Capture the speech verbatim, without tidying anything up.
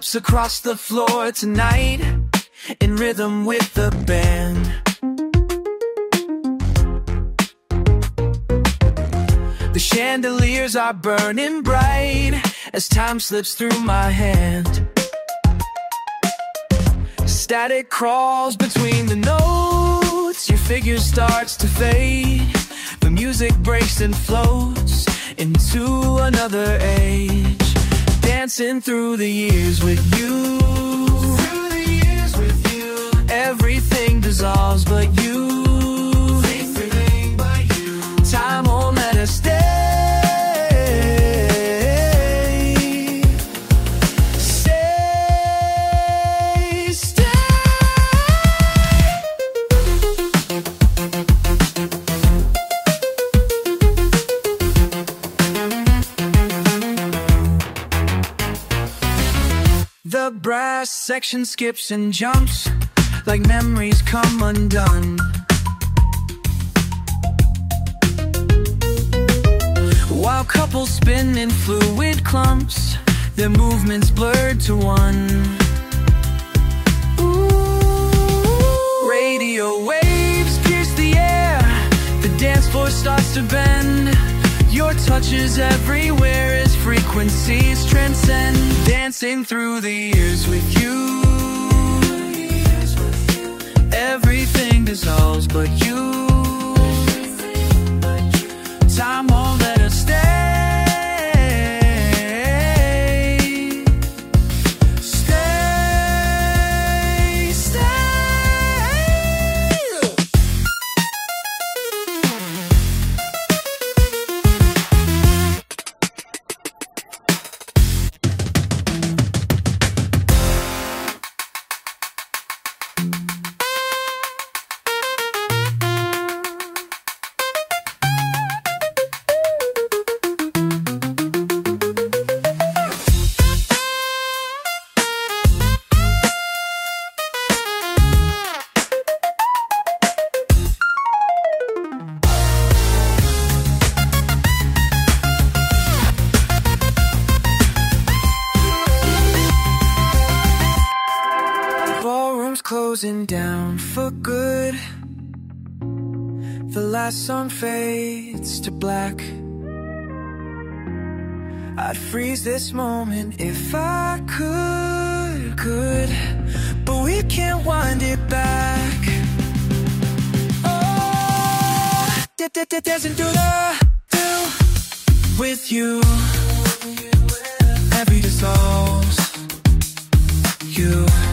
steps across the floor tonight, in rhythm with the band. The chandeliers are burning bright as time slips through my hand. Static crawls between the notes, your figure starts to fade. The music breaks and floats into another age. Dancing through the years with you, through the years with you. Everything dissolves but you, everything but you. Time won't let us stay. Stay, stay. The brass section skips and jumps like memories come undone. While couples spin in fluid clumps, their movements blurred to one. Ooh. Radio waves pierce the air, the dance floor starts to bend. Your touch is everywhere as frequencies transcend. Dancing through the years with you, everything dissolves but you. Time won't let us stay. Stay, stay. Closing down for good. The last song fades to black. I'd freeze this moment if I could, could, but we can't wind it back. Oh, dancing through the do with you. Every dissolves you.